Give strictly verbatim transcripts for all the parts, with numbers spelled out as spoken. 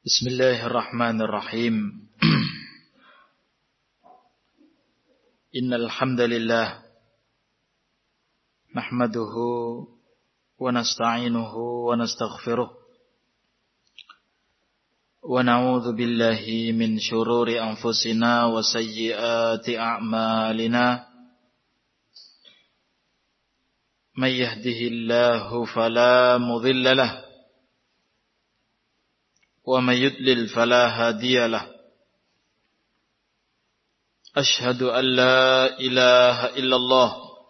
Bismillahirrahmanirrahim. Innal hamdalillah nahmaduhu wa nasta'inuhu wa nastaghfiruh wa na'udzu billahi min shururi anfusina wa sayyiati a'malina. May yahdihillahu fala mudilla lahu wa may yudlil fala hadiya lahu. Ashhadu an la ilaha illallah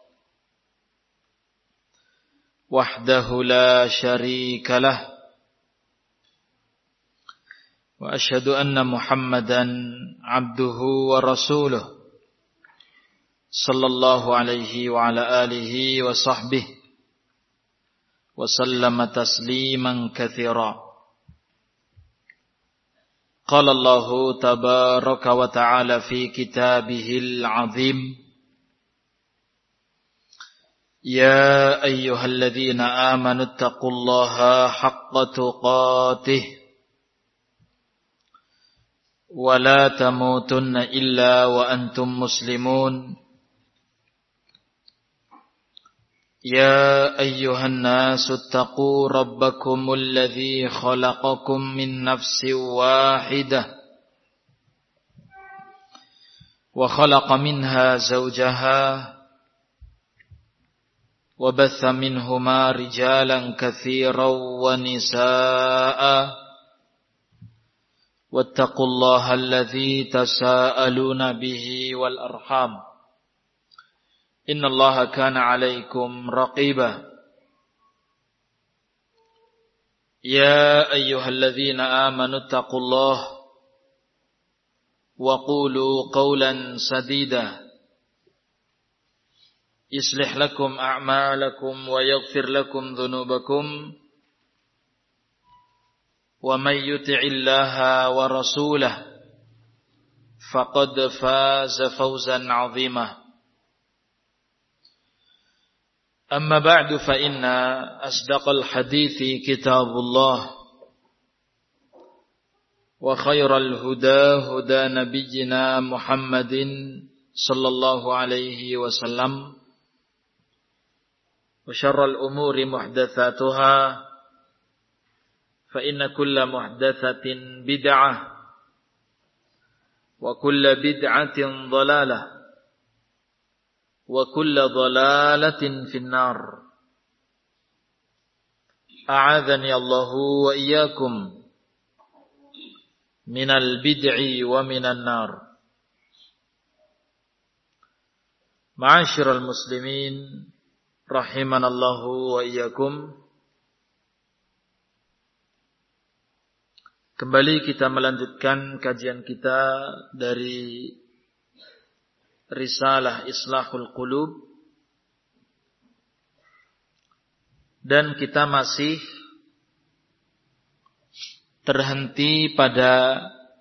wahdahu la syarika lah wa ashhadu anna Muhammadan abduhu wa rasuluh sallallahu alaihi wa ala alihi wa sahbihi wa sallama tasliman katsira. قال الله تبارك وتعالى في كتابه العظيم يا أيها الذين آمنوا اتقوا الله حق تقاته ولا تموتن إلا وأنتم مسلمون يا أيها الناس اتقوا ربكم الذي خلقكم من نفس واحدة وخلق منها زوجها وبث منهما رجالا كثيرا ونساء واتقوا الله الذي تساءلون به والأرحام إن الله كان عليكم رقيبا يا أيها الذين آمنوا اتقوا الله وقولوا قولا سديدا يصلح لكم أعمالكم ويغفر لكم ذنوبكم ومن يطع الله ورسوله فقد فاز فوزا عظيما. أما بعد فإن أصدق الحديث كتاب الله وخير الهدى هدى نبينا محمد صلى الله عليه وسلم وشر الأمور محدثاتها فإن كل محدثة بدعة وكل بدعة ضلالة وكل ضلالة في النار. أعاذني الله وإياكم من البدع ومن النار. Ma'asyiral muslimin rahimanallahu wa iyyakum. Kembali kita melanjutkan kajian kita dari Risalah Islahul Qulub, dan kita masih terhenti pada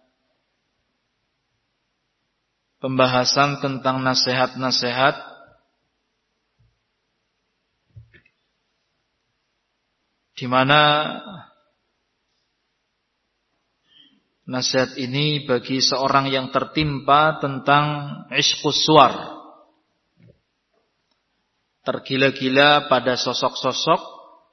pembahasan tentang nasihat-nasihat di mana nasihat ini bagi seorang yang tertimpa tentang ishqus suwar, tergila-gila pada sosok-sosok,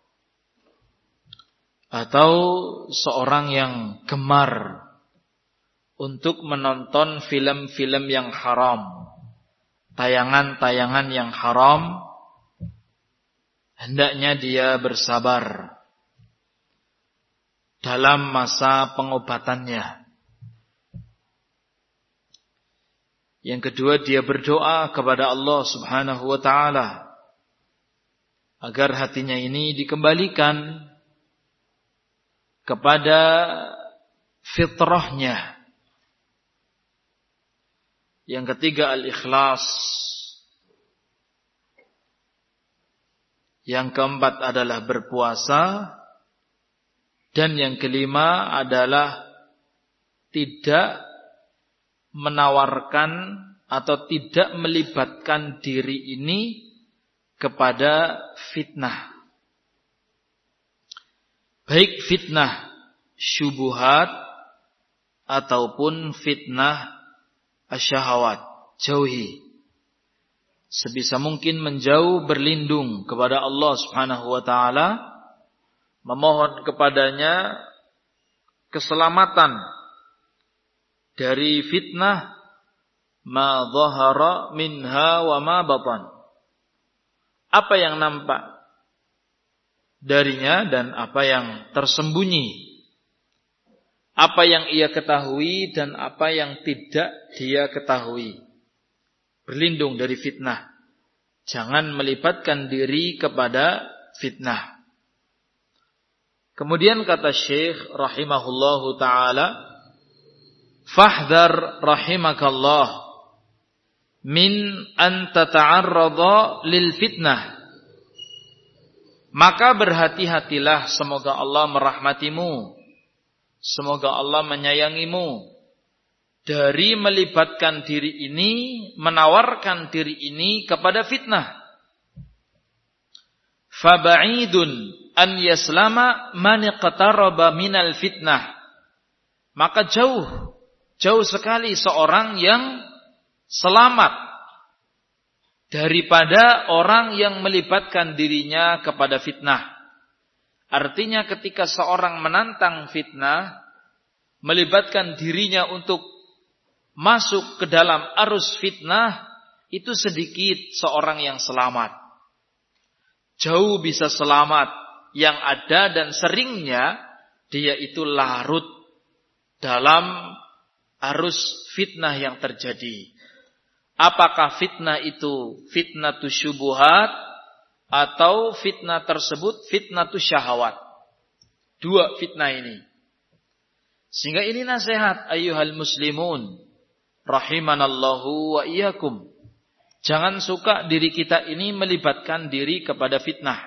atau seorang yang gemar untuk menonton film-film yang haram, tayangan-tayangan yang haram. Hendaknya dia bersabar dalam masa pengobatannya. Yang kedua, dia berdoa kepada Allah Subhanahu wa ta'ala agar hatinya ini dikembalikan kepada fitrahnya. Yang ketiga, al-ikhlas. Yang keempat adalah berpuasa. Dan yang kelima adalah tidak menawarkan atau tidak melibatkan diri ini kepada fitnah. Baik fitnah syubuhat ataupun fitnah asyahawat. Jauhi. Sebisa mungkin menjauh, berlindung kepada Allah Subhanahu wa taala, memohon kepadanya keselamatan dari fitnah ma dhahara minha wa ma batan. Apa yang nampak darinya dan apa yang tersembunyi. Apa yang ia ketahui dan apa yang tidak dia ketahui. Berlindung dari fitnah. Jangan melibatkan diri kepada fitnah. Kemudian kata Syekh rahimahullahu ta'ala, fahdhar rahimakallah min an tata'arrada lil fitnah. Maka berhati-hatilah, semoga Allah merahmatimu, semoga Allah menyayangimu, dari melibatkan diri ini, menawarkan diri ini kepada fitnah. Faba'idun an yaslama man iqtaraba minal fitnah. Maka jauh, jauh sekali seorang yang selamat daripada orang yang melibatkan dirinya kepada fitnah. Artinya ketika seorang menantang fitnah, melibatkan dirinya untuk masuk ke dalam arus fitnah, itu sedikit seorang yang selamat. Jauh bisa selamat. Yang ada dan seringnya dia itu larut dalam arus fitnah yang terjadi. Apakah fitnah itu fitnatu syubuhat atau fitnah tersebut fitnatu syahawat? Dua fitnah ini. Sehingga ini nasihat ayyuhal muslimun rahimanallahu wa iyyakum. Jangan suka diri kita ini melibatkan diri kepada fitnah.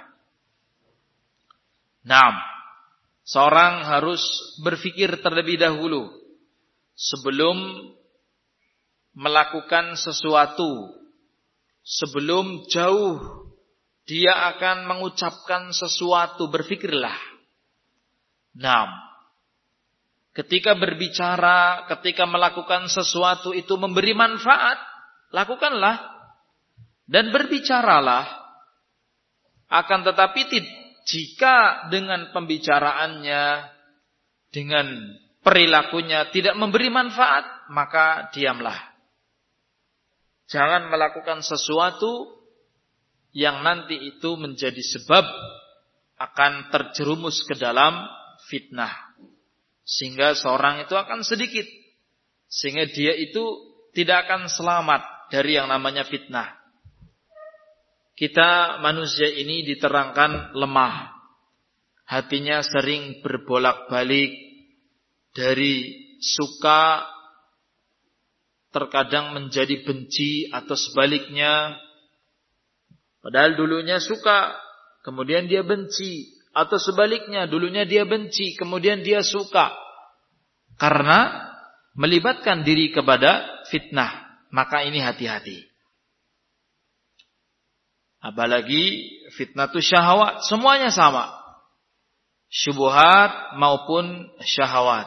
Naam. Seorang harus berpikir terlebih dahulu sebelum melakukan sesuatu, sebelum jauh dia akan mengucapkan sesuatu, berpikirlah. Naam. Ketika berbicara, ketika melakukan sesuatu itu memberi manfaat, lakukanlah dan berbicaralah. Akan tetapi jika dengan pembicaraannya, dengan perilakunya tidak memberi manfaat, maka diamlah. Jangan melakukan sesuatu yang nanti itu menjadi sebab akan terjerumus ke dalam fitnah. Sehingga seorang itu akan sedikit. Sehingga dia itu tidak akan selamat dari yang namanya fitnah. Kita manusia ini diterangkan lemah. Hatinya sering berbolak-balik dari suka terkadang menjadi benci atau sebaliknya. Padahal dulunya suka, kemudian dia benci. Atau sebaliknya, dulunya dia benci, kemudian dia suka. Karena melibatkan diri kepada fitnah. Maka ini hati-hati. Apalagi fitnah itu syahwat, semuanya sama. Syubuhat maupun syahwat.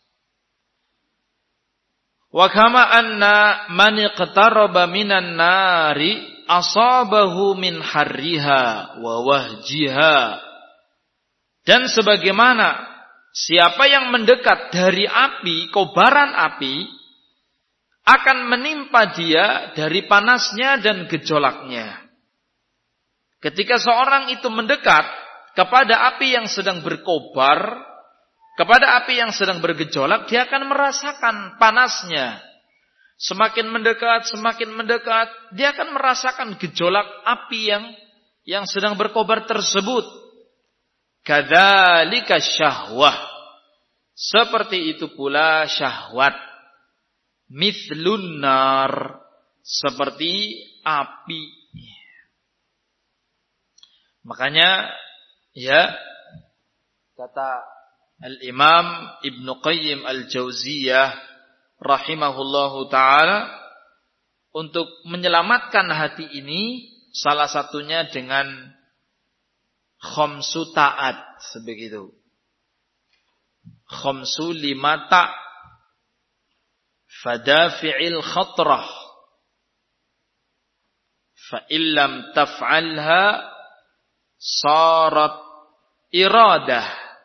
Wa kama anna man iqtaraba minan nari asabahu min harriha wa wahjiha. Dan sebagaimana siapa yang mendekat dari api, kobaran api, akan menimpa dia dari panasnya dan gejolaknya. Ketika seorang itu mendekat kepada api yang sedang berkobar, kepada api yang sedang bergejolak, dia akan merasakan panasnya. Semakin mendekat, semakin mendekat, dia akan merasakan gejolak api yang yang sedang berkobar tersebut. Kadzalika syahwah. Seperti itu pula syahwat. Mithlun nar. Seperti api. Makanya ya kata Al-Imam Ibnu Qayyim Al-Jauziyah rahimahullahu taala, untuk menyelamatkan hati ini salah satunya dengan khamsu ta'at, sebegitu. Khamsu lima ta'. fadafi'il khatrah fa illam taf'alha sarat iradah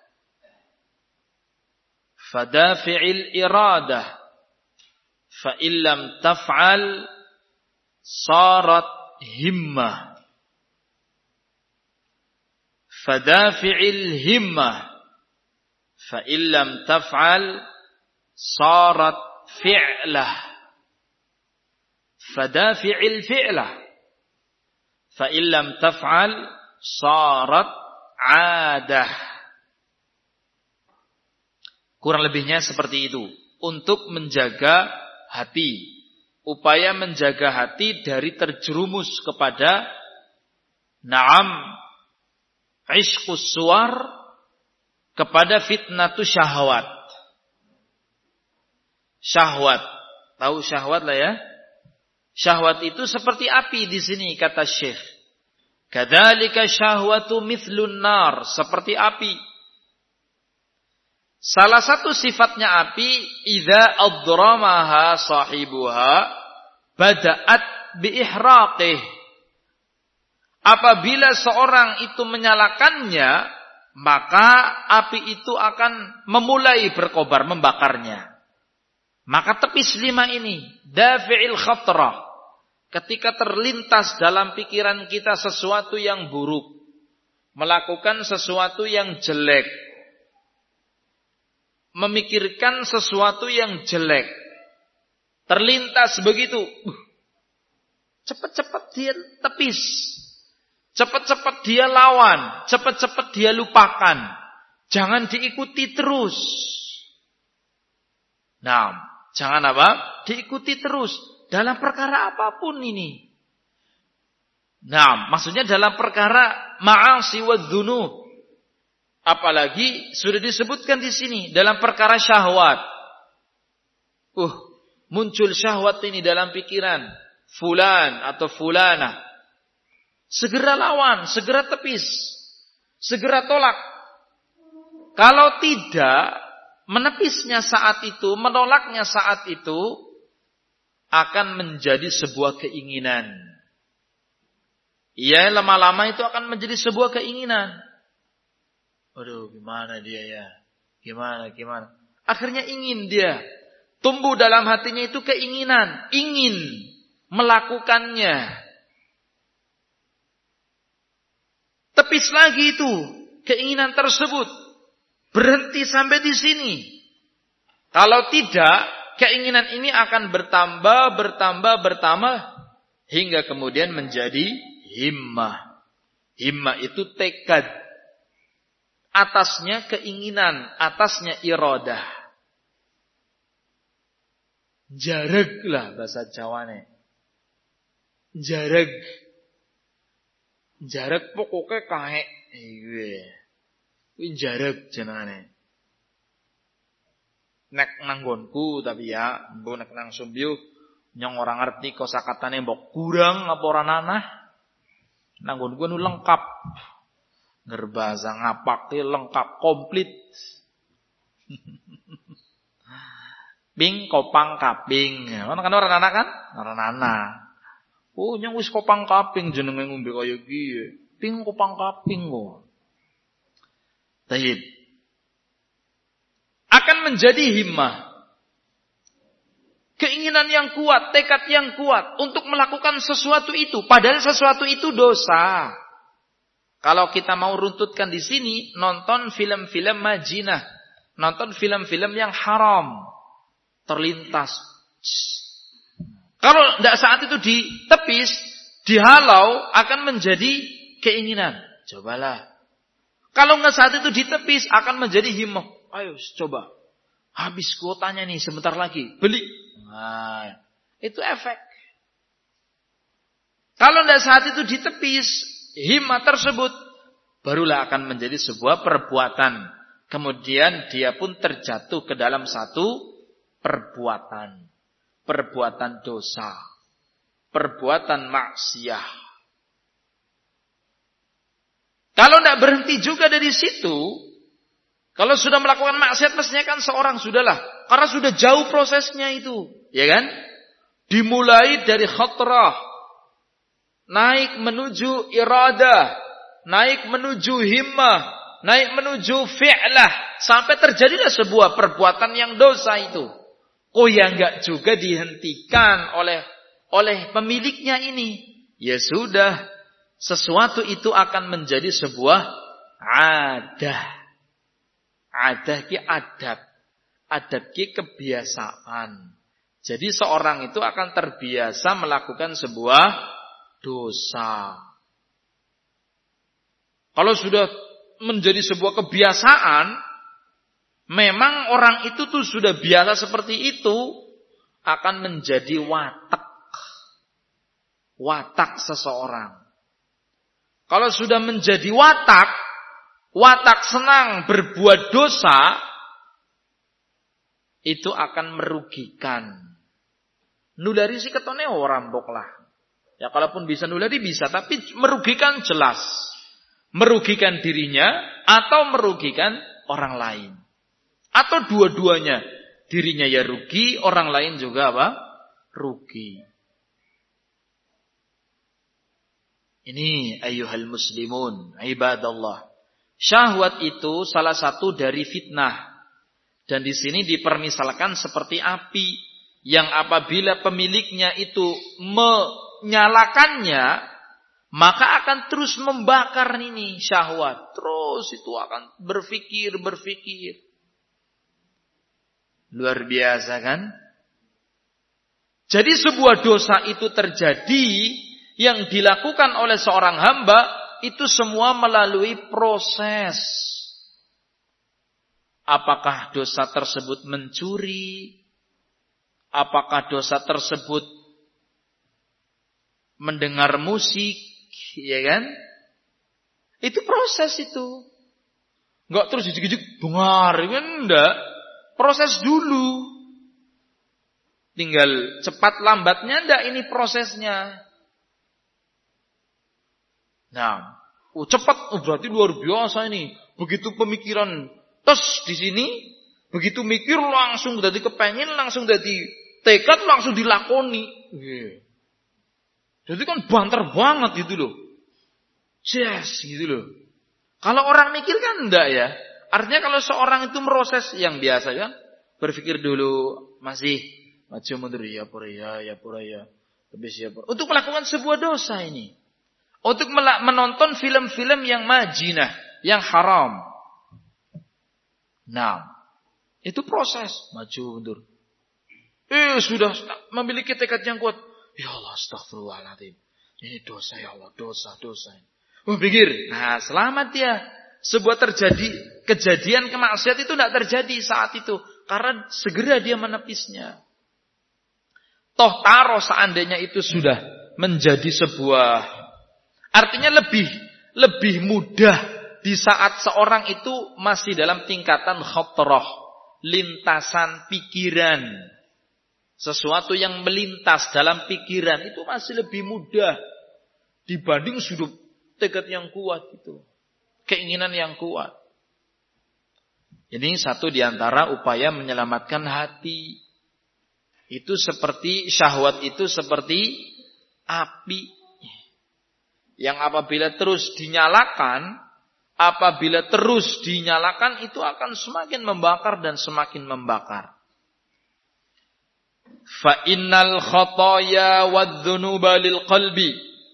fadafi'il iradah fa illam taf'al sarat himmah fadafi'il himmah fa illam taf'al sarat fi'lah fadafi'il fi'lah fa illam taf'al sarat 'adah. Kurang lebihnya seperti itu untuk menjaga hati, upaya menjaga hati dari terjerumus kepada na'am ishqus suwar, kepada fitnatus syahwat. Syahwat, tahu syahwat lah ya? Syahwat itu seperti api di sini kata Syekh. Kadzalika syahwatu mithlun nar, seperti api. Salah satu sifatnya api, idza adramaha sahibuha bada'at biihraqih. Apabila seorang itu menyalakannya, maka api itu akan memulai berkobar, membakarnya. Maka tepis lima ini, dafi'il khatrah, ketika terlintas dalam pikiran kita sesuatu yang buruk, melakukan sesuatu yang jelek, memikirkan sesuatu yang jelek, terlintas begitu, cepat-cepat dia tepis, cepat-cepat dia lawan, cepat-cepat dia lupakan, jangan diikuti terus. Nah, jangan apa? Diikuti terus dalam perkara apapun ini. Nah, maksudnya dalam perkara ma'asi wa dzunub. Apalagi sudah disebutkan di sini dalam perkara syahwat. Uh, muncul syahwat ini dalam pikiran fulan atau fulana. Segera lawan, segera tepis, segera tolak. Kalau tidak, menepisnya saat itu, menolaknya saat itu akan menjadi sebuah keinginan. Iya, lama-lama itu akan menjadi sebuah keinginan. Aduh, gimana dia ya? Gimana, gimana? Akhirnya ingin dia. Tumbuh dalam hatinya itu keinginan. Ingin melakukannya. Tepis lagi itu keinginan tersebut. Berhenti sampai di sini. Kalau tidak, keinginan ini akan bertambah, bertambah, bertambah. Hingga kemudian menjadi himmah. Himmah itu tekad. Atasnya keinginan, atasnya iradah. Jareg lah bahasa Jawane. Jareg. Jareg pokoknya kaek. Kuwi jareg jenengane. Nek nanggonku tapi ya, mbok nek nang Sumbyu nyong ora ngerti kosakatane mbok kurang apa ora nanah. Nanggonku nu lengkap. Ngerbasa ngapake lengkap komplit. Bing kopang kaping. Ono kan ora nanah kan? Ora nanah. Oh, nyong wis kopang kaping jenenge ngombe kaya iki. Ping kopang kaping kok. Taib. Akan menjadi himmah. Keinginan yang kuat, tekad yang kuat untuk melakukan sesuatu itu. Padahal sesuatu itu dosa. Kalau kita mau runtutkan di sini, nonton film-film majinah. Nonton film-film yang haram. Terlintas. Kalau tidak saat itu ditepis, dihalau, akan menjadi keinginan. Cobalah. Kalau nggak saat itu ditepis, akan menjadi himmah. Ayo coba. Habis kuotanya nih sebentar lagi. Beli. Nah, itu efek. Kalau tidak saat itu ditepis, himmah tersebut barulah akan menjadi sebuah perbuatan. Kemudian dia pun terjatuh ke dalam satu perbuatan. Perbuatan dosa. Perbuatan maksiat. Kalau tidak berhenti juga dari situ, kalau sudah melakukan maksiat, mestinya kan seorang sudahlah Karena sudah jauh prosesnya itu. Ya kan? Dimulai dari khatrah. Naik menuju iradah. Naik menuju himmah. Naik menuju fi'lah. Sampai terjadilah sebuah perbuatan yang dosa itu. Oh ya enggak juga dihentikan oleh oleh pemiliknya ini. Ya sudah. Sesuatu itu akan menjadi sebuah adah. Adah ki adab. Adab ki kebiasaan. Jadi seorang itu akan terbiasa melakukan sebuah dosa. Kalau sudah menjadi sebuah kebiasaan, memang orang itu tuh sudah biasa seperti itu, akan menjadi watak. Watak seseorang. Kalau sudah menjadi watak, watak senang berbuat dosa, itu akan merugikan. Nulari sih ketone orang rampok lah. Ya kalaupun bisa nulari bisa, tapi merugikan jelas. Merugikan dirinya atau merugikan orang lain. Atau dua-duanya. Dirinya ya rugi, orang lain juga apa? Rugi. Ini ayyuhal muslimun, ibadallah. Syahwat itu salah satu dari fitnah. Dan di sini dipermisalkan seperti api yang apabila pemiliknya itu menyalakannya, maka akan terus membakar ini syahwat. Terus itu akan berpikir, berpikir. Luar biasa kan? Jadi sebuah dosa itu terjadi yang dilakukan oleh seorang hamba itu semua melalui proses. Apakah dosa tersebut mencuri? Apakah dosa tersebut mendengar musik? Ya kan? Itu proses itu. Enggak terus jijik-jijik dengar, kan enggak. Proses dulu. Tinggal cepat lambatnya enggak ini prosesnya. Nah, oh cepat, oh berarti luar biasa ini. Begitu pemikiran terus di sini, begitu mikir langsung jadi kepengen, langsung jadi tekad, langsung dilakoni. Yeah. Jadi kan banter banget gitu loh. Yes, gitu loh. Kalau orang mikir kan enggak ya. Artinya kalau seorang itu meroses yang biasa kan, berpikir dulu, masih maju mundur ya pura ya, ya pura ya, habis ya pura. Untuk melakukan sebuah dosa ini. Untuk menonton film-film yang majinah, yang haram. Nah, itu proses maju mundur. Eh sudah memiliki tekad yang kuat. Ya Allah, astagfirullahaladzim. Ini dosa ya Allah, dosa, dosa. Oh pikir, nah selamat dia. Sebuah terjadi kejadian kemaksiatan itu tidak terjadi saat itu, karena segera dia menepisnya. Toh taruh seandainya itu sudah menjadi sebuah, artinya lebih lebih mudah di saat seorang itu masih dalam tingkatan khatrah, lintasan pikiran. Sesuatu yang melintas dalam pikiran itu masih lebih mudah dibanding sudah tekad yang kuat itu, keinginan yang kuat. Ini satu diantara upaya menyelamatkan hati. Itu seperti syahwat itu seperti api yang apabila terus dinyalakan, apabila terus dinyalakan itu akan semakin membakar dan semakin membakar. Fa innal khataya wadh-dhunuba lil qalbi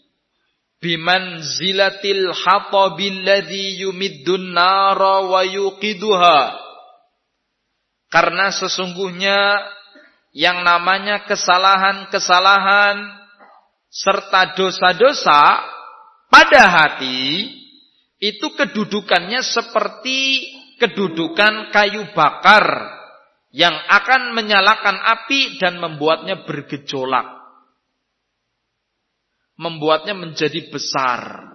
bimanzilatil hatabil ladzi yumiddun nara wa yuqiduha. Karena sesungguhnya yang namanya kesalahan-kesalahan serta dosa-dosa pada hati itu kedudukannya seperti kedudukan kayu bakar yang akan menyalakan api dan membuatnya bergejolak, membuatnya menjadi besar.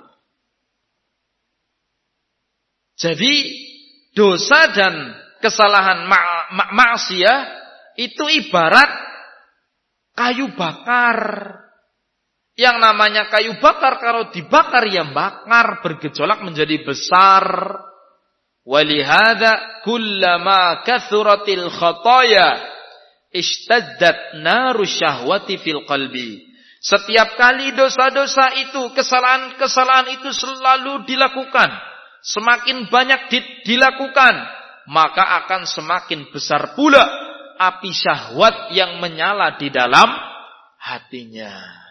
Jadi dosa dan kesalahan ma- ma- maksiat itu ibarat kayu bakar. Yang namanya kayu bakar kalau dibakar ya bakar, bergejolak menjadi besar. Walihada kullama kathuratil khataya ishtaddat naru syahwati fil qalbi. Setiap kali dosa-dosa itu, kesalahan-kesalahan itu selalu dilakukan, semakin banyak dilakukan, maka akan semakin besar pula api syahwat yang menyala di dalam hatinya.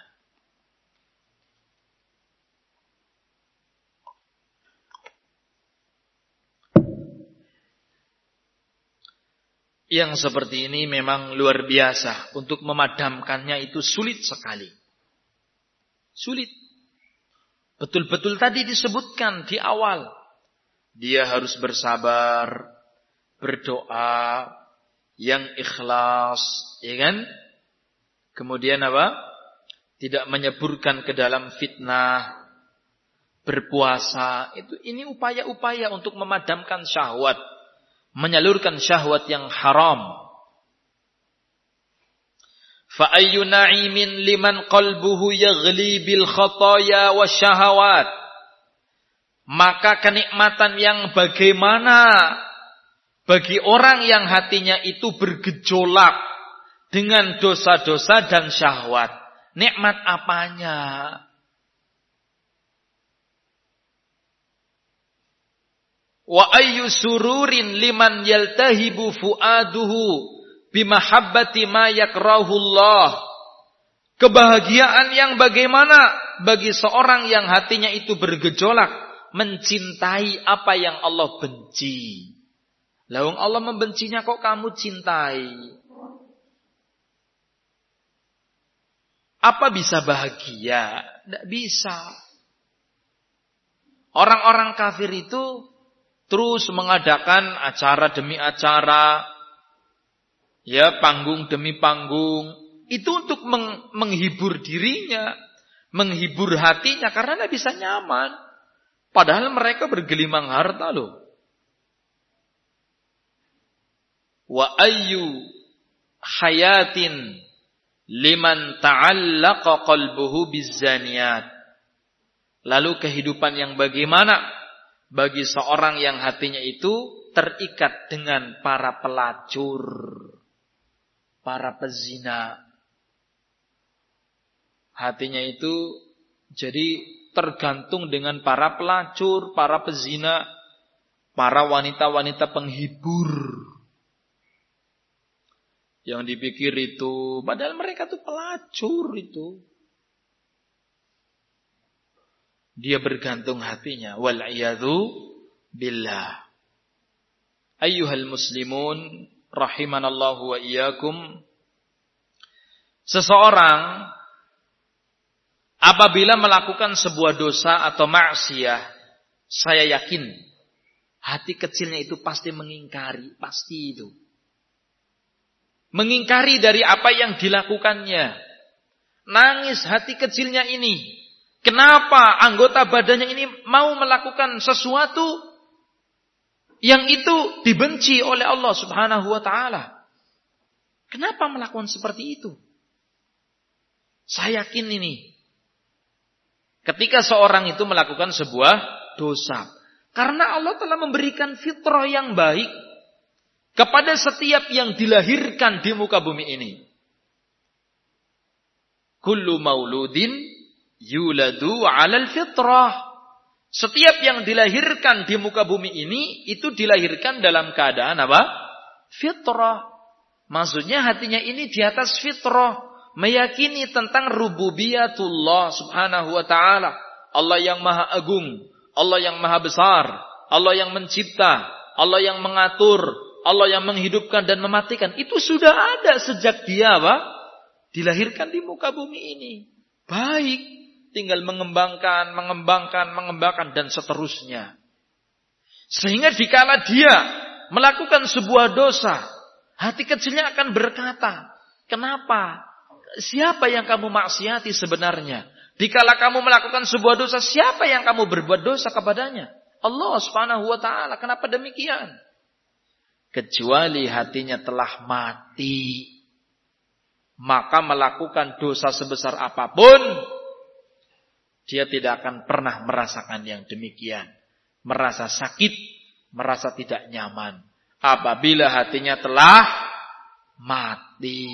Yang seperti ini memang luar biasa. Untuk memadamkannya itu sulit sekali. Sulit. Betul-betul tadi disebutkan di awal. Dia harus bersabar, berdoa, yang ikhlas, ya kan? Kemudian apa? Tidak menyeburkan ke dalam fitnah, berpuasa. Itu ini upaya-upaya untuk memadamkan syahwat, menyalurkan syahwat yang haram. Fa ayyu na'imin liman qalbuhu yaghli bil khataya wasyahawat. Maka kenikmatan yang bagaimana bagi orang yang hatinya itu bergejolak dengan dosa-dosa dan syahwat. Nikmat apanya? Wa ayyu sururin liman yaltahibu fuaduhu bimahabbati ma yakrahullah. Kebahagiaan yang bagaimana bagi seorang yang hatinya itu bergejolak mencintai apa yang Allah benci. Lawang Allah membencinya kok kamu cintai? Apa bisa bahagia? Tidak bisa. Orang-orang kafir itu terus mengadakan acara demi acara, ya panggung demi panggung. Itu untuk meng- menghibur dirinya, menghibur hatinya karena tidak bisa nyaman. Padahal mereka bergelimang harta loh. Wa ayyu hayatin liman ta'allaqa qalbuhu bizzaniyat. Lalu kehidupan yang bagaimana bagi seorang yang hatinya itu terikat dengan para pelacur, para pezina. Hatinya itu jadi tergantung dengan para pelacur, para pezina, para wanita-wanita penghibur. Yang dipikir itu, padahal mereka itu pelacur itu. Dia bergantung hatinya. Wal'iyadhu billah. Ayyuhal muslimun, rahimanallahu wa iyyakum. Seseorang apabila melakukan sebuah dosa atau maksiyah, saya yakin hati kecilnya itu pasti mengingkari, pasti itu. Mengingkari dari apa yang dilakukannya. Nangis hati kecilnya ini. Kenapa anggota badannya ini mau melakukan sesuatu yang itu dibenci oleh Allah Subhanahu wa ta'ala? Kenapa melakukan seperti itu? Saya yakin ini. Ketika seorang itu melakukan sebuah dosa. Karena Allah telah memberikan fitrah yang baik kepada setiap yang dilahirkan di muka bumi ini. Kullu mauludin yuladu 'alal fitrah. Setiap yang dilahirkan di muka bumi ini itu dilahirkan dalam keadaan apa? Fitrah. Maksudnya hatinya ini di atas fitrah, meyakini tentang rububiyatullah Subhanahu wa ta'ala. Allah yang maha agung, Allah yang maha besar, Allah yang mencipta, Allah yang mengatur, Allah yang menghidupkan dan mematikan. Itu sudah ada sejak dia apa? Dilahirkan di muka bumi ini. Baik, tinggal mengembangkan, mengembangkan, mengembangkan dan seterusnya. Sehingga dikala dia melakukan sebuah dosa, hati kecilnya akan berkata, kenapa? Siapa yang kamu maksiati sebenarnya? Dikala kamu melakukan sebuah dosa, siapa yang kamu berbuat dosa kepadanya? Allah Subhanahu wa ta'ala. Kenapa demikian? Kecuali hatinya telah mati, maka melakukan dosa sebesar apapun, dia tidak akan pernah merasakan yang demikian. Merasa sakit, merasa tidak nyaman apabila hatinya telah mati.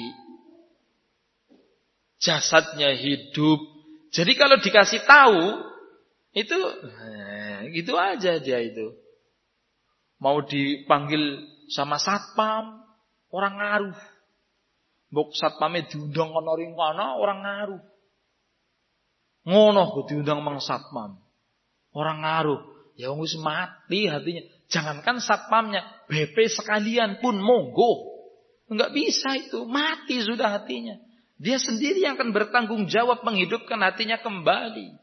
Jasadnya hidup. Jadi kalau dikasih tahu itu eh, gitu aja dia itu. Mau dipanggil sama satpam, orang ngaruh. Mbok satpame diundang kono ring kono, orang ngaruh. Ngono kok diundang mang satpam. Orang ngaruh. Ya wong wis mati hatinya. Jangankan satpamnya, B P sekalian pun monggo. Enggak bisa itu, mati sudah hatinya. Dia sendiri yang akan bertanggung jawab menghidupkan hatinya kembali.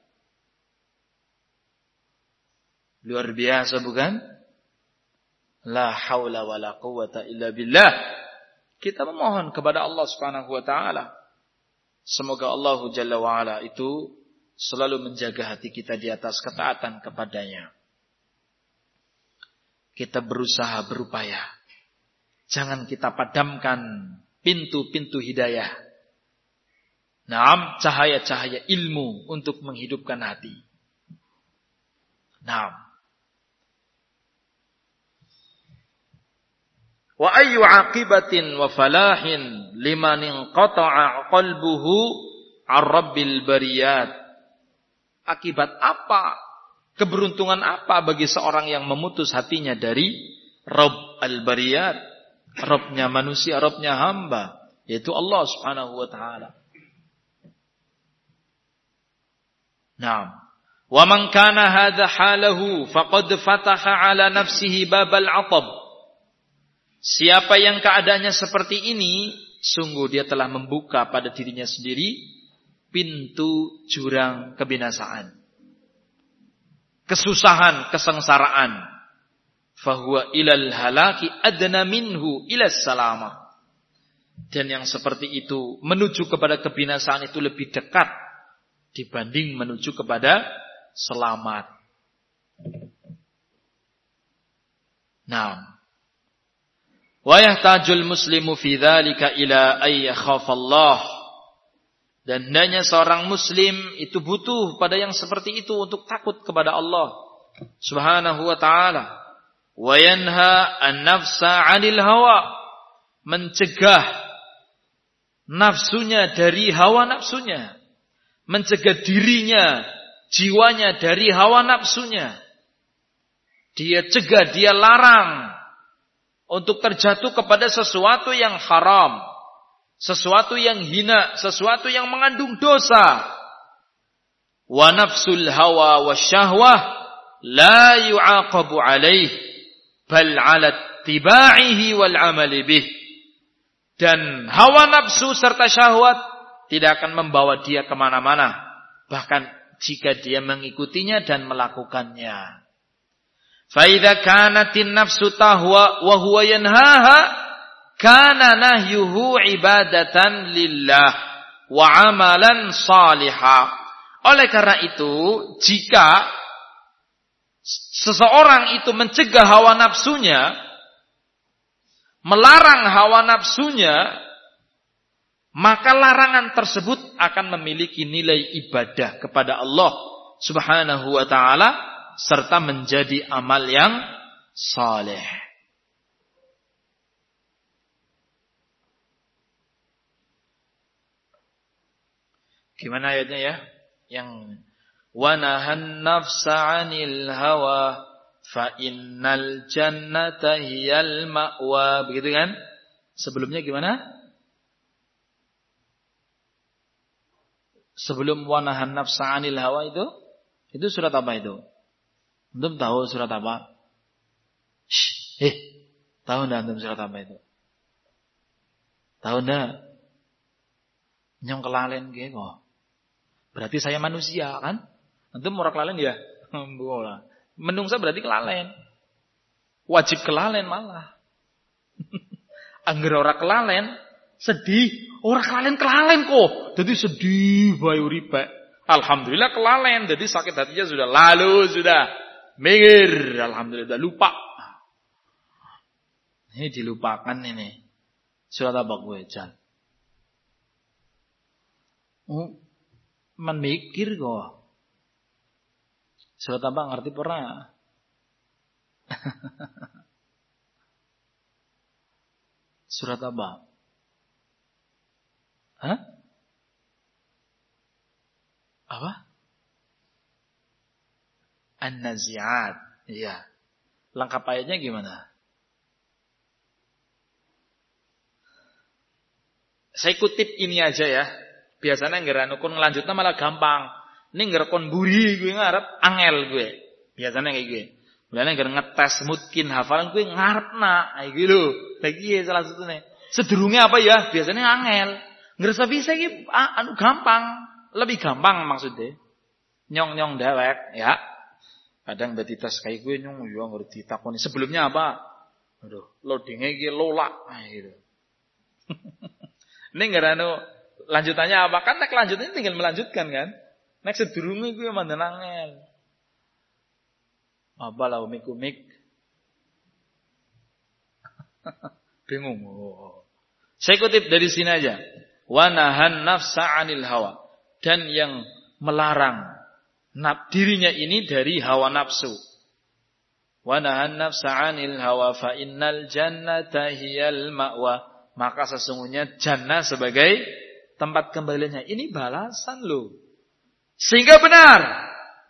Luar biasa bukan? La haula wala quwata illa billah. Kita memohon kepada Allah Subhanahu wa taala. Semoga Allah Jalla wa ala itu selalu menjaga hati kita di atas ketaatan kepadanya. Kita berusaha berupaya. Jangan kita padamkan pintu-pintu hidayah. Naam, cahaya-cahaya ilmu untuk menghidupkan hati. Naam. Wa ayyu aqibatin wa falahin liman inqata'a qalbuhu 'an rabbil bariyat. Akibat apa? Keberuntungan apa bagi seorang yang memutus hatinya dari Rabb al-bariyat, Rabbnya manusia, Rabbnya hamba, yaitu Allah Subhanahu wa taala. Naam. Wa man kana hadha halahu faqad fataha ala nafsihi babal 'atab. Siapa yang keadaannya seperti ini, sungguh dia telah membuka pada dirinya sendiri pintu jurang kebinasaan, kesusahan, kesengsaraan. Fahuwa ilal halaki adna minhu ilas salamah. Dan yang seperti itu menuju kepada kebinasaan itu lebih dekat dibanding menuju kepada selamat. Naam. Wa yahtajul muslimu fi dzalika ila ay yakhafallah. Dan hendaknya seorang muslim itu butuh pada yang seperti itu untuk takut kepada Allah Subhanahu wa taala. Wa yanha an-nafsa 'anil hawa. Mencegah nafsunya dari hawa nafsunya. Mencegah dirinya, jiwanya dari hawa nafsunya. Dia cegah, dia larang untuk terjatuh kepada sesuatu yang haram, sesuatu yang hina, sesuatu yang mengandung dosa. Wa nafsul hawa wasyahwah la yu'aqabu alaih bal 'ala tibaihi wal 'amali bih. Dan hawa nafsu serta syahwat tidak akan membawa dia kemana-mana, bahkan jika dia mengikutinya dan melakukannya. فَإِذَا كَانَتِ النَّفْسُ تَهْوَى وَهُوَ يَنْهَاهَا كَانَ نَهْيُهُ عِبَادَةً لِلَّهِ وَعَمَلًا صَالِحًا. Oleh karena itu, jika seseorang itu mencegah hawa nafsunya, melarang hawa nafsunya, maka larangan tersebut akan memiliki nilai ibadah kepada Allah Subhanahu wa taala serta menjadi amal yang saleh. Gimana ayatnya ya? Yang wa nahan nafsa 'anil hawa fa innal jannata hiyal ma'wa, begitu kan? Sebelumnya gimana? Sebelum wa nahan nafsa 'anil hawa itu, itu surat apa itu? Antum tahu surat apa? Shh, eh, tahu enggak antum surat apa itu? Tahu enggak? Nyong kelalen ge kok. Berarti saya manusia kan? Antum ora kelalen ya? Bola. Menungsa berarti kelalen. Wajib kelalen malah. Angger ora kelalen, sedih. Ora kelalen-kelalen kok. Jadi sedih bae uripe. Alhamdulillah kelalen. Jadi sakit hatinya sudah lalu, sudah minggir, alhamdulillah lupa. Ini dilupakan ini. Surat apa gue, Jan? Oh, man mikir kok. Surat apa ngerti pernah? Surat apa? Hah? Apa? An-Nazi'at. Iya. Lengkap ayatnya gimana? Saya kutip ini aja ya. Biasanya ngeranukun ngelanjutnya malah gampang. Ini ngerekon buri gue ngarep angel gue. Biasanya kayak gue. Mulanya nggak ngetes mungkin hafalan gue ngarep nak. Kayak gitu. Lagi ya salah satunya. Sedurungnya apa ya? Biasanya angel. Ngerasa bisa gitu. Anu gampang. Lebih gampang maksudnya. Nyong-nyong dewek. Ya. Kadang betitas kayak gue nyong. Ya ngerti takoni. Sebelumnya apa? Aduh. Loadingnya gitu lolak. Kayak gitu. Ini nggak anu. Lanjutannya apa? Kan nek lanjutannya tinggal melanjutkan kan. Nek sedurungnya gue mandan angel. Apa lah umik-umik. Bingung. Oh. Saya kutip dari sini aja. Wa nahan nafsa 'anil hawa. Dan yang melarang naf dirinya ini dari hawa nafsu. Wa nahan nafsa 'anil hawa fa innal jannata hiyal ma'wa. Maka sesungguhnya jannah sebagai tempat kembalinya. Ini balasan loh. Sehingga benar.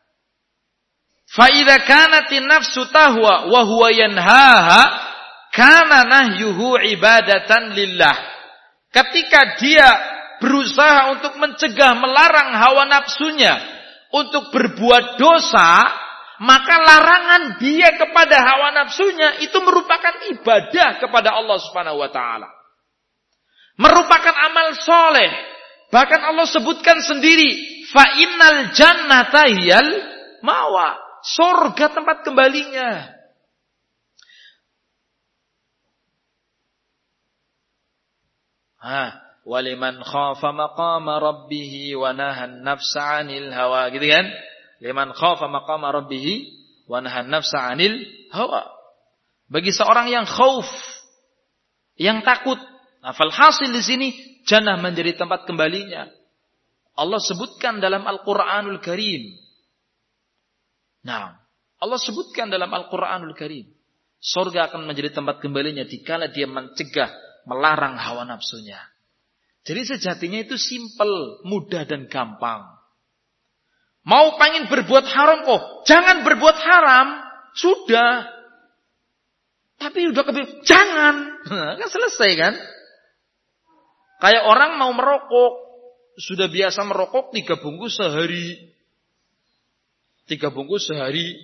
Fa idza kanatin nafsu tahwa wa huwa yanhaha kana nahyuhu ibadatan lillah. Ketika dia berusaha untuk mencegah melarang hawa nafsunya untuk berbuat dosa, maka larangan dia kepada hawa nafsunya itu merupakan ibadah kepada Allah Subhanahu wa taala. Merupakan amal soleh. Bahkan Allah sebutkan sendiri, fa innal jannata hiyal ma'wa. Surga tempat kembalinya. Ha, waliman khafa maqama rabbih wa nahan nafsa 'anil hawa, gitu kan? Liman khafa maqama rabbih wa nahan nafsa 'anil hawa. Bagi seorang yang khauf, yang takut. Nah, falhasil di sini jannah menjadi tempat kembalinya. Allah sebutkan dalam Al-Qur'anul Karim. Nah, Allah sebutkan dalam Al-Quranul Karim. Surga akan menjadi tempat kembalinya dikala dia mencegah, melarang hawa nafsunya. Jadi sejatinya itu simpel, mudah dan gampang. Mau pengen berbuat haram, oh jangan berbuat haram. Sudah. Tapi udah kebir, jangan. Kan selesai kan? Kayak orang mau merokok. Sudah biasa merokok tiga bungkus sehari. Tiga bungkus sehari.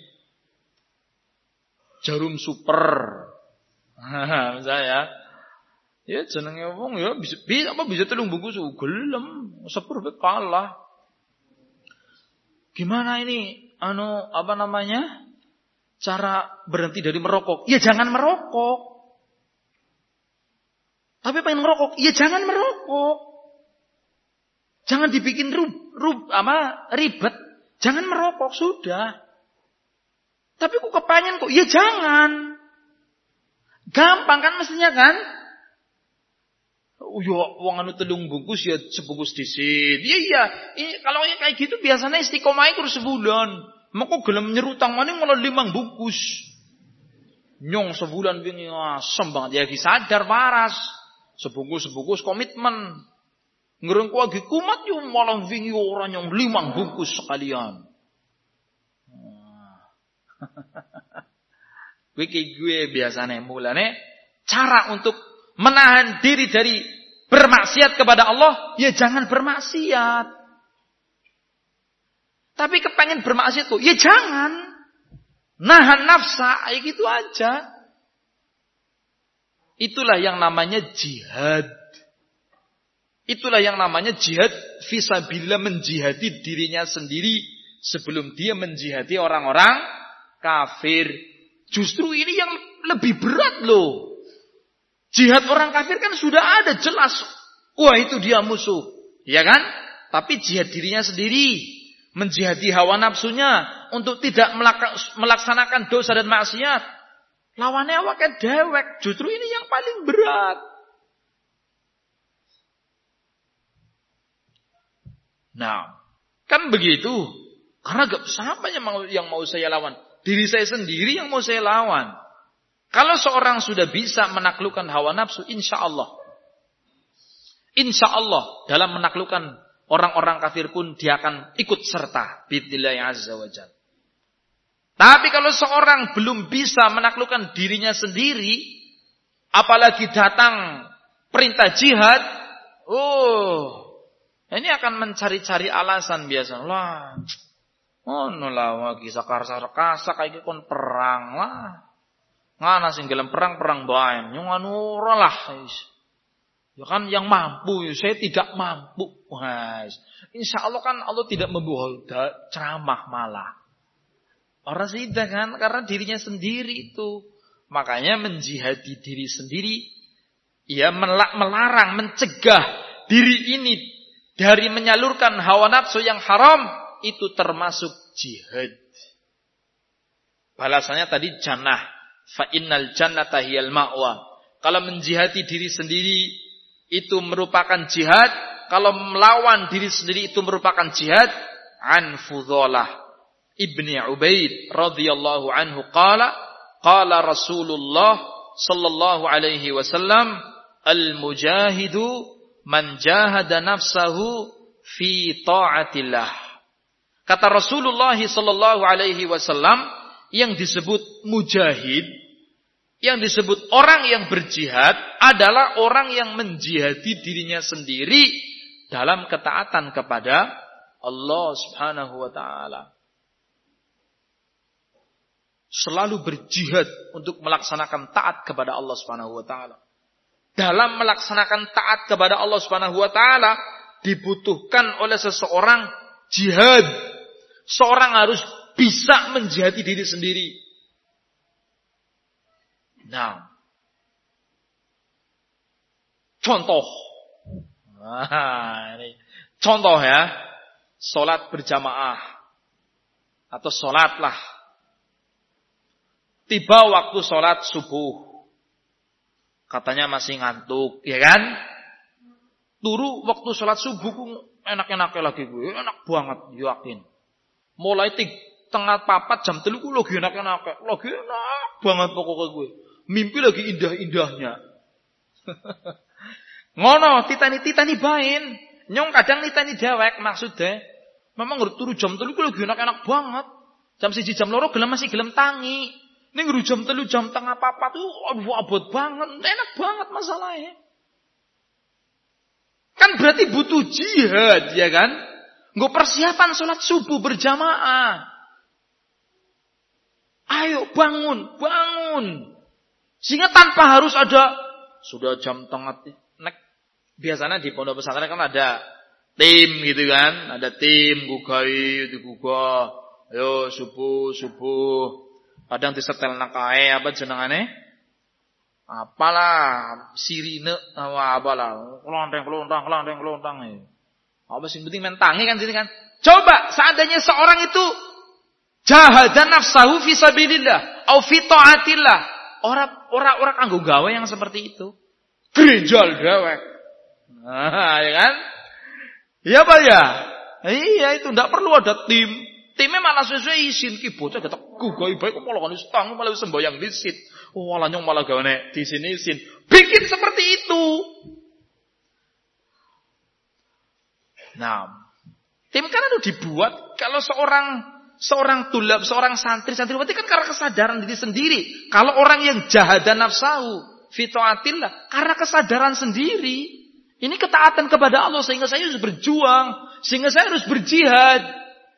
Jarum super. Nah, misalnya. Ya jenenge wong ya bisa, bisa apa bisa telung bungkus gelem, sepur kalah. Gimana ini anu apa namanya? Cara berhenti dari merokok? Ya jangan merokok. Tapi pengen merokok? Ya jangan merokok. Jangan dibikin rub, rub apa ribet. Jangan merokok, sudah. Tapi kok kepengen kok? Ya jangan. Gampang kan mestinya kan? Oh ya, wong anu telung bungkus ya sebungkus disit. Iya iya, ini kalau kayak gitu biasanya istiqomah itu sebulan. Maka gelem nyerutang maning malah limang bungkus. Nyong sebulan wingi asem banget ya disadar waras. Sebungkus-sebungkus komitmen. Ngerengku lagi kumat yo malah wingi ora nyong limang bungkus sekalian. Gue kayak gue biasanya mulane cara untuk menahan diri dari bermaksiat kepada Allah, ya jangan bermaksiat. Tapi kepengen bermaksiat kok, ya jangan. Nahan nafsa, ya gitu aja. Itulah yang namanya jihad. Itulah yang namanya jihad fisabilillah, menjihadi dirinya sendiri sebelum dia menjihadi orang-orang kafir. Justru ini yang lebih berat loh. Jihad orang kafir kan sudah ada jelas. Wah itu dia musuh. Ya kan? Tapi jihad dirinya sendiri. Menjihadi hawa nafsunya. Untuk tidak melaksanakan dosa dan maksiat. Lawannya awaknya dewek. Justru ini yang paling berat. Nah. Kan begitu. Karena gak siapa yang mau, yang mau saya lawan. Diri saya sendiri yang mau saya lawan. Kalau seorang sudah bisa menaklukkan hawa nafsu, insya Allah. Insya Allah dalam menaklukkan orang-orang kafir pun dia akan ikut serta. Bi'idznillah azza wa jalla. Tapi kalau seorang belum bisa menaklukkan dirinya sendiri, apalagi datang perintah jihad, oh, ini akan mencari-cari alasan biasa. Lah, oh nolawa kisah karsa-karsa kayak kon perang lah. Ngana sing gelem perang-perang bae. Nyong anu ora lah. Ya kan yang mampu, saya tidak mampu. Wah, insya Allah kan Allah tidak membohong ceramah malah. Orang tidak kan, karena dirinya sendiri itu. Makanya menjihadi diri sendiri, ya melarang, mencegah diri ini dari menyalurkan hawa nafsu yang haram, itu termasuk jihad. Balasannya tadi jannah. Fa innal jannata hiyal ma'wa. Kalau menjihadi diri sendiri itu merupakan jihad, kalau melawan diri sendiri itu merupakan jihad. An Fudhalah ibni Ubaid radhiyallahu anhu qala qala Rasulullah sallallahu alaihi wasallam al-mujahidu man jahada nafsahu fi ta'atillah. Kata Rasulullah sallallahu alaihi wasallam, yang disebut mujahid, yang disebut orang yang berjihad adalah orang yang menjihadi dirinya sendiri dalam ketaatan kepada Allah Subhanahu wa taala. Selalu berjihad untuk melaksanakan taat kepada Allah Subhanahu wa taala. Dalam melaksanakan taat kepada Allah Subhanahu wa taala dibutuhkan oleh seseorang jihad. Seorang harus bisa menjihadi diri sendiri. Nah, contoh, nah, ini contoh ya, sholat berjamaah atau sholatlah. Tiba waktu sholat subuh, katanya masih ngantuk, ya kan? Turu waktu sholat subuh, enak-enaknya lagi gue, enak banget, yakin. Mulai tiga tengah papat jam telu ku lagi enak-enak, lagi enak banget pokoknya gue. Mimpi lagi indah-indahnya. Ngono, titani-titani bain. Nyong kadang nitani dewek maksudnya. Memang turu jam telu ku lagi enak-enak banget. Jam siji jam loro gelem masih gelem tangi. Ning ngru jam telu jam tengah papat tuh aduh abot banget, enak banget masalahnya. Kan berarti butuh jihad, ya kan? Nggo persiapan sholat subuh berjamaah. Ayo bangun, bangun. Sehingga tanpa harus ada sudah jam tengah nek biasanya di pondok pesantren kan ada tim gitu kan, ada tim gugai digugah. Ayo subuh subuh. Kadang disetel nakae apa jenengane? Apalah sirine apa apalah. Kelonteng-kelontang, kelonteng-kelontang. Apa sing penting main tangi kan sini kan. Coba seandainya seorang itu jahada nafsahu fi sabilillah au fi taatillah. Ora ora ora kanggo gawe yang seperti itu. Grenjal dewek. Nah, ya kan? Iya Pak ya? Iya itu enggak perlu ada tim. Timnya malah sesuai isin ki bocah gak gugai bae kok malah kan stang malah semboyang disit. Oh, malah nyong malah gawane di sini isin. Bikin seperti itu. Nah, tim kan itu dibuat kalau seorang seorang tulab, seorang santri, santriwati kan karena kesadaran diri sendiri. Kalau orang yang jahada nafsahu fi taatillah karena kesadaran sendiri. Ini ketaatan kepada Allah sehingga saya harus berjuang, sehingga saya harus berjihad.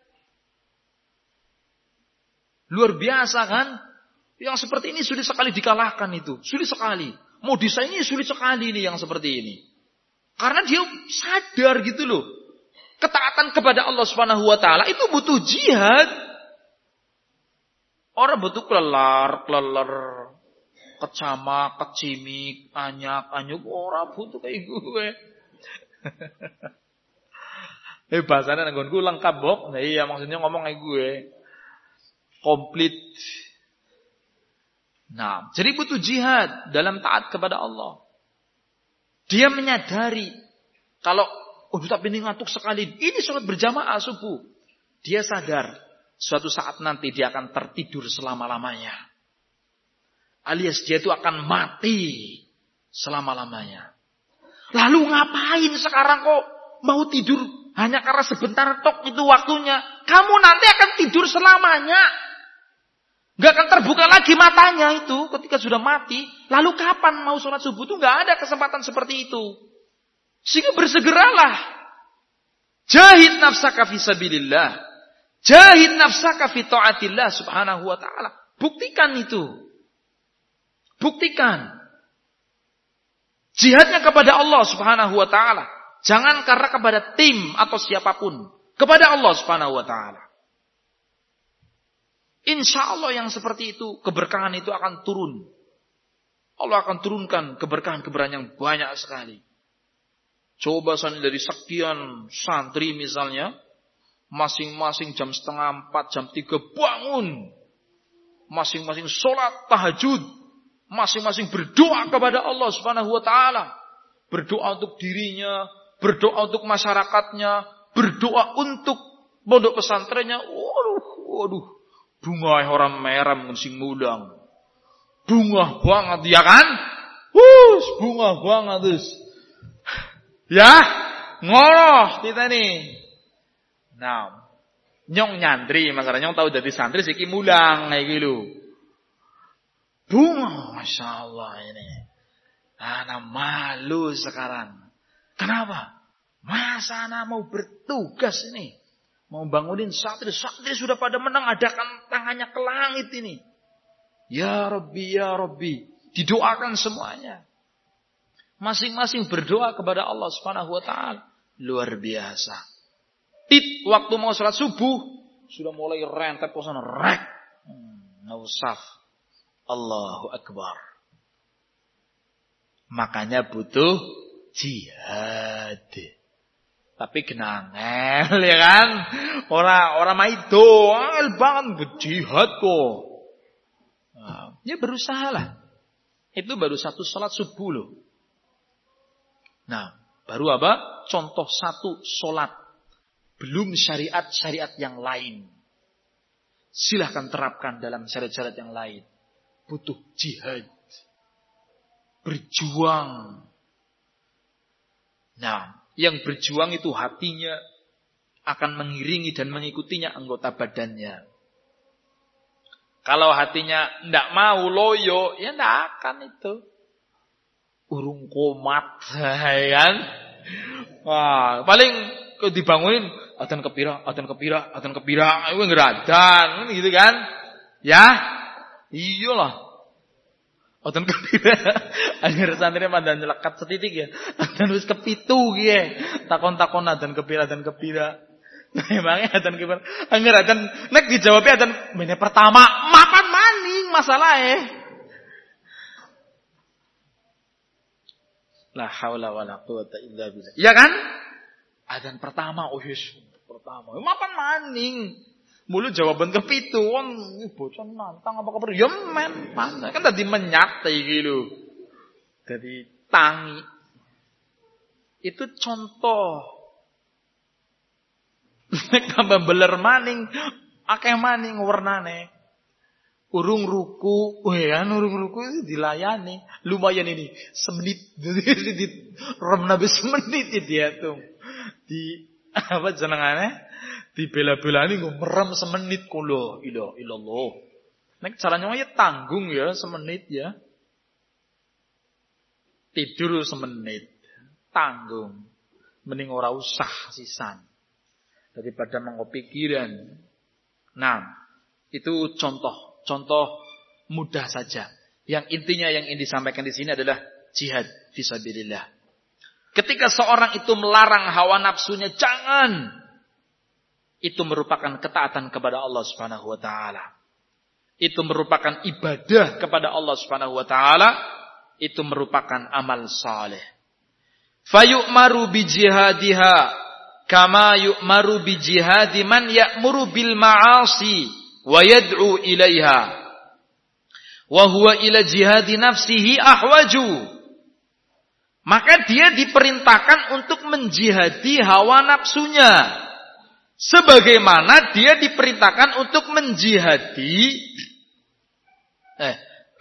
Luar biasa kan? Yang seperti ini sulit sekali dikalahkan itu, sulit sekali. Mau desain ini sulit sekali ini yang seperti ini. Karena dia sadar gitu loh. Ketaatan kepada Allah Subhanahu wa taala itu butuh jihad. Orang butuh kelelar, kelelar, kecamak, kecimik, anyak, anyuk, orang butuh kayak gue. Eh bahasanya nggonku lengkap, Bob. Nah, iya maksudnya ngomong kayak gue. Komplit. Nah, jadi butuh jihad dalam taat kepada Allah. Dia menyadari kalau oh tapi ini ngantuk sekali. Ini sholat berjamaah subuh. Dia sadar suatu saat nanti dia akan tertidur selama-lamanya. Alias dia itu akan mati selama-lamanya. Lalu ngapain sekarang kok mau tidur hanya karena sebentar tok itu waktunya? Kamu nanti akan tidur selamanya. Gak akan terbuka lagi matanya itu ketika sudah mati. Lalu kapan mau sholat subuh itu gak ada kesempatan seperti itu. Sehingga bersegeralah. Jahid nafsaka fi sabilillah. Jahid nafsaka fi ta'atillah subhanahu wa ta'ala. Buktikan itu. Buktikan. Jihadnya kepada Allah subhanahu wa ta'ala. Jangan karena kepada tim atau siapapun. Kepada Allah subhanahu wa ta'ala. Insya Allah yang seperti itu, keberkahan itu akan turun. Allah akan turunkan keberkahan-keberkahan yang banyak sekali. Coba misalnya dari sekian santri misalnya, masing-masing jam setengah empat, jam tiga bangun. Masing-masing sholat tahajud. Masing-masing berdoa kepada Allah subhanahu wa ta'ala. Berdoa untuk dirinya, berdoa untuk masyarakatnya, berdoa untuk pondok pesantrennya. Waduh, waduh. Bunga orang merah sing mulang. Bunga banget ya kan? Wush, bunga banget terus. Ya, ngoroh kita nih. Nah, nyong nyantri, masalah nyong tahu dari santri siki mulang kayak gitu. Bunga, masya Allah ini. Anak malu sekarang. Kenapa? Masa anak mau bertugas ini? Mau bangunin santri, santri sudah pada menengadahkan tangannya ke langit ini. Ya Rabbi, ya Rabbi. Didoakan semuanya. Masing-masing berdoa kepada Allah subhanahu wa ta'ala. Luar biasa. Tit, waktu mau sholat subuh, sudah mulai rentet ke sana. Rek. Hmm, Nausaf. Allahu Akbar. Makanya butuh jihad. Tapi genangel ya kan. Orang orang maido, angel banget berjihad kok. Nah, ya berusaha lah. Itu baru satu salat subuh loh. Nah, baru apa? Contoh satu salat. Belum syariat-syariat yang lain. Silahkan terapkan dalam syariat-syariat yang lain. Butuh jihad. Berjuang. Nah, yang berjuang itu hatinya akan mengiringi dan mengikutinya anggota badannya. Kalau hatinya tidak mau loyo, ya tidak akan itu. Urung komat, ya kan? Wah, paling dibangunin adzan kepira, adzan kepira, adzan kepira, itu ngeradan, gitu kan? Ya, iyalah. Adzan kepira, akhir santri mandan nyelekat setitik ya. Adzan wis kepitu ya. Takon-takon adzan kepira, adzan kepira. Nah, emangnya adzan kepira. Akhir adzan nek dijawabnya adzan mene pertama, mapan maning masalahnya. La haula wala quwata illa billah. Iya kan? Adzan pertama, oh yes, pertama. Mapan maning. Mulu jawaban kepitu, wong bocah nantang apa kabar? Ya men, pandai. Kan tadi menyat iki lho. Dadi tangi. Itu contoh. Nek tambah beler maning, akeh maning warnane. Urung ruku, oh ya, urung ruku itu dilayani. Lumayan ini, semenit. Di rem nabi semenit dia tuh. Di apa jenengane? Di bela-belani gue merem semenit kulo, ilo, ilallah. Nek caranya ya tanggung ya semenit ya. Tidur semenit, tanggung. Mending ora usah sisan daripada mengopikiran. Nah, itu contoh, contoh mudah saja. Yang intinya yang ingin disampaikan di sini adalah jihad fisabilillah. Ketika seorang itu melarang hawa nafsunya, jangan. Itu merupakan ketaatan kepada Allah Subhanahu wa taala. Itu merupakan ibadah kepada Allah Subhanahu wa taala. Itu merupakan amal saleh. Fayu'maru bi jihadiha kama yu'maru bi jihadi man ya'muru bil ma'asi wa yad'u ilaiha. Wa huwa ila jihadi nafsihi ahwaju. Maka dia diperintahkan untuk menjihadi hawa nafsunya. sebagaimana dia diperintahkan untuk menjihadi eh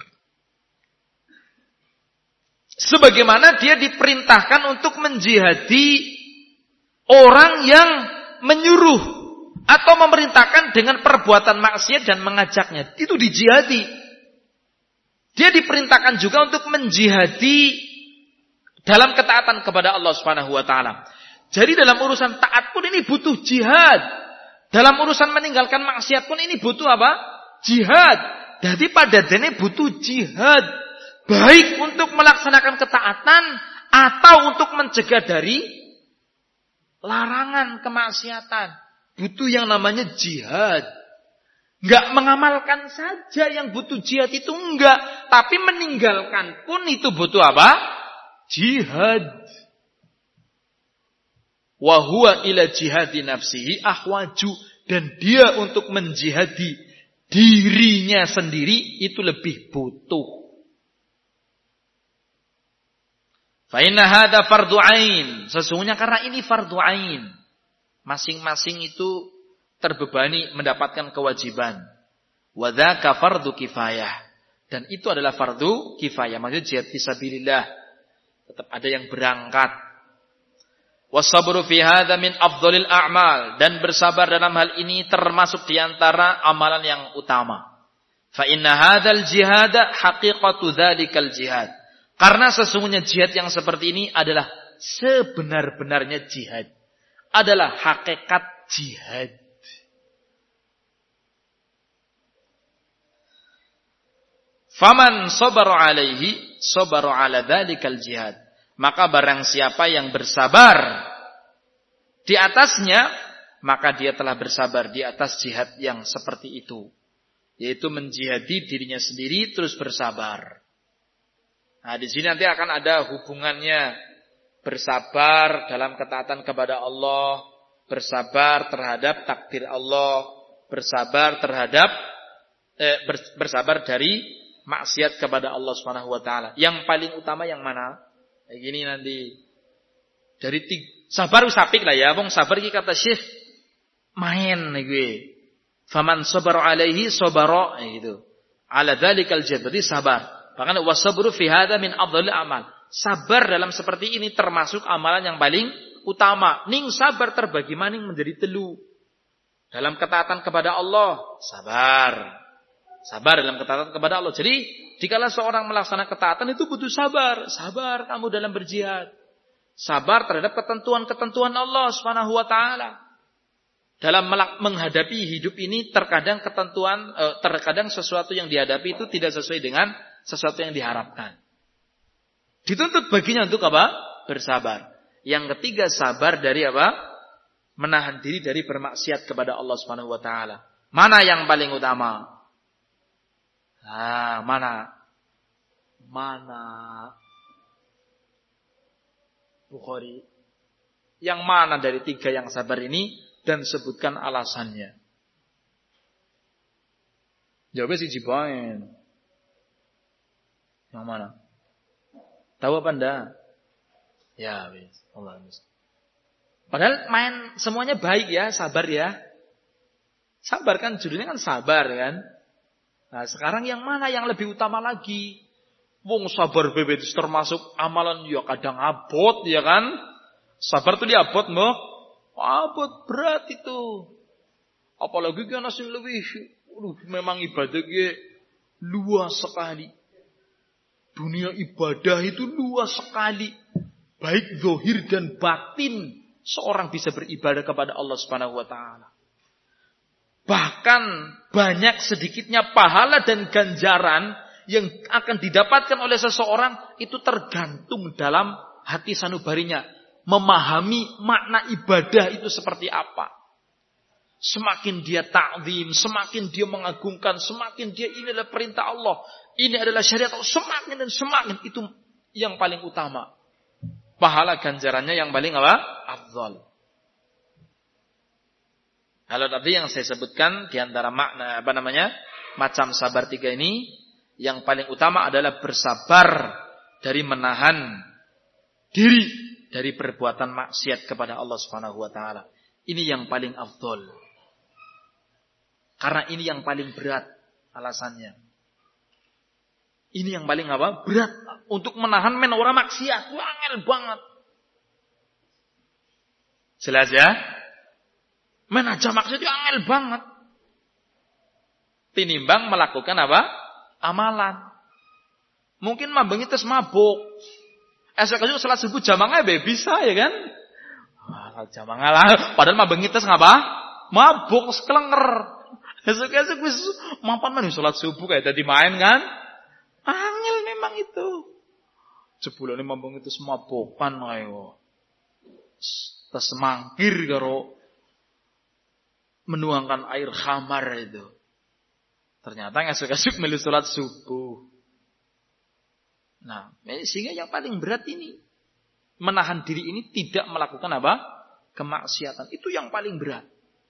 sebagaimana dia diperintahkan untuk menjihadi orang yang menyuruh atau memerintahkan dengan perbuatan maksiat dan mengajaknya. Itu dijihadi. Dia diperintahkan juga untuk menjihadi dalam ketaatan kepada Allah Subhanahu wa taala. Jadi dalam urusan taat pun ini butuh jihad. Dalam urusan meninggalkan maksiat pun ini butuh apa? Jihad. Jadi pada dene butuh jihad. Baik untuk melaksanakan ketaatan atau untuk mencegah dari larangan kemaksiatan. Butuh yang namanya jihad. Enggak mengamalkan saja yang butuh jihad itu enggak. Tapi meninggalkan pun itu butuh apa? Jihad. Wa huwa ila jihadi nafsihi ahwaju. Dan dia untuk menjihadi dirinya sendiri itu lebih butuh. Fa inna hadza fardhu ain. Sesungguhnya karena ini fardhu ain. Masing-masing itu terbebani mendapatkan kewajiban. Wa dzaka fardhu kifayah. Dan itu adalah fardhu kifayah. Maksudnya jihad fisabilillah. Tetap ada yang berangkat. Wasabru fi hadza min afdhalil a'mal, dan bersabar dalam hal ini termasuk di antara amalan yang utama. Fa inna hadzal jihada haqiqatu dzalikal jihad. Karena sesungguhnya jihad yang seperti ini adalah sebenar-benarnya jihad. Adalah hakikat jihad. Faman sabara alaihi sabara ala dzalikal jihad. Maka barang siapa yang bersabar di atasnya, maka dia telah bersabar di atas jihad yang seperti itu. Yaitu menjihadi dirinya sendiri terus bersabar. Nah, di sini nanti akan ada hubungannya. Bersabar dalam ketaatan kepada Allah, bersabar terhadap takdir Allah, bersabar terhadap eh, bersabar dari maksiat kepada Allah Subhanahu wa taala. Yang paling utama yang mana? Kayak gini nanti. Dari tiga, sabar usapik lah ya. Wong sabar iki kata Syekh main gue. Faman sabara alaihi sabara gitu. Ala dzalikal jihad, berarti sabar. Bahkan wasabru fi hadza min afdhalil amal. Sabar dalam seperti ini termasuk amalan yang paling utama. Ning sabar terbagi maning menjadi telu. Dalam ketaatan kepada Allah, sabar. Sabar dalam ketaatan kepada Allah. Jadi, jikalau seorang melaksanakan ketaatan itu butuh sabar. Sabar kamu dalam berjihad. Sabar terhadap ketentuan-ketentuan Allah Subhanahu wa taala. Dalam menghadapi hidup ini terkadang ketentuan terkadang sesuatu yang dihadapi itu tidak sesuai dengan sesuatu yang diharapkan. Dituntut baginya untuk apa? Bersabar. Yang ketiga, sabar dari apa? Menahan diri dari bermaksiat kepada Allah Subhanahu wa taala. Mana yang paling utama? Ah, mana? Mana? Bukhari. Yang mana dari tiga yang sabar ini dan sebutkan alasannya. Jawabnya si Jibain. Yang mana? Tahu apa Anda? Ya, wis. Allah wis. Padahal main semuanya baik ya, sabar ya. Sabar kan judulnya kan sabar kan. Nah, sekarang yang mana yang lebih utama lagi? Wong sabar bebet termasuk amalan ya kadang abot ya kan? Sabar tuh diabot mbah. Abot berat itu. Apalagi kan sing lebih uh, memang ibadahnya luas sekali. Dunia ibadah itu luas sekali. Baik zahir dan batin seorang bisa beribadah kepada Allah Subhanahu wa taala. Bahkan banyak sedikitnya pahala dan ganjaran yang akan didapatkan oleh seseorang itu tergantung dalam hati sanubarinya. Memahami makna ibadah itu seperti apa. Semakin dia ta'zim, semakin dia mengagungkan, semakin dia ini adalah perintah Allah. Ini adalah syariat Allah. Semakin dan semakin itu yang paling utama. Pahala ganjarannya yang paling apa? Afdhal. Kalau tadi yang saya sebutkan di antara makna apa namanya? Macam sabar tiga ini, yang paling utama adalah bersabar dari menahan diri dari perbuatan maksiat kepada Allah Subhanahu wa taala. Ini yang paling afdol. Karena ini yang paling berat alasannya. Ini yang paling apa? Berat. Untuk menahan men orang maksiat. Itu angel banget. Jelas ya? Men aja maksiat itu angel banget. Tinimbang melakukan apa? Amalan. Mungkin mabeng itu mabuk. Esok esok salat subuh jamaah bisa ya kan? Wah, jamaah lah. Padahal mabeng itu ngapa? Mabuk sekelenger. Esok esok wis mampan men salat subuh kayak tadi main kan? Angel memang itu. Jebulane mabeng itu semabukan ayo. Tas mangkir karo menuangkan air khamar itu. Ternyata esok-esok melu salat subuh. Nah, sehingga yang paling berat ini menahan diri ini tidak melakukan apa? Kemaksiatan. Itu yang paling berat.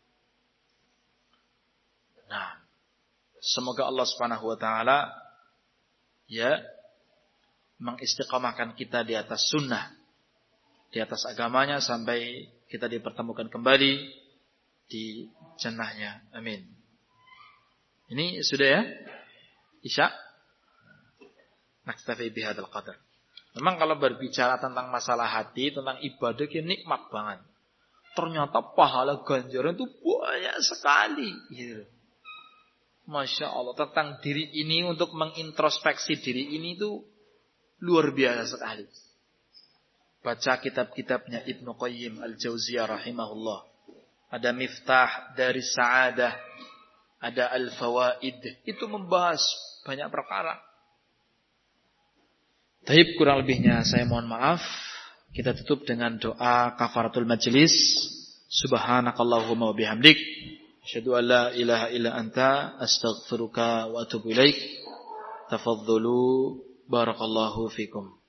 Nah, semoga Allah Subhanahu wa taala ya mengistiqamahkan kita di atas sunnah, di atas agamanya sampai kita dipertemukan kembali di jannahnya. Amin. Ini sudah ya? Isya? Naktafi bihadzal qadar. Memang kalau berbicara tentang masalah hati, tentang ibadah, ini nikmat banget. Ternyata pahala ganjaran itu banyak sekali. Gitu. Masya Allah. Tentang diri ini, untuk mengintrospeksi diri ini itu luar biasa sekali. Baca kitab-kitabnya Ibnu Qayyim Al-Jauziyah rahimahullah. Ada Miftah dari Sa'adah. Ada Al-Fawaid. Itu membahas banyak perkara. Taib, kurang lebihnya saya mohon maaf. Kita tutup dengan doa kafaratul majlis. Subhanakallahumma wa bihamdik. Asyhadu an la ilaha illa anta astaghfiruka wa atubu ilaik. Tafadhalu barakallahu fikum.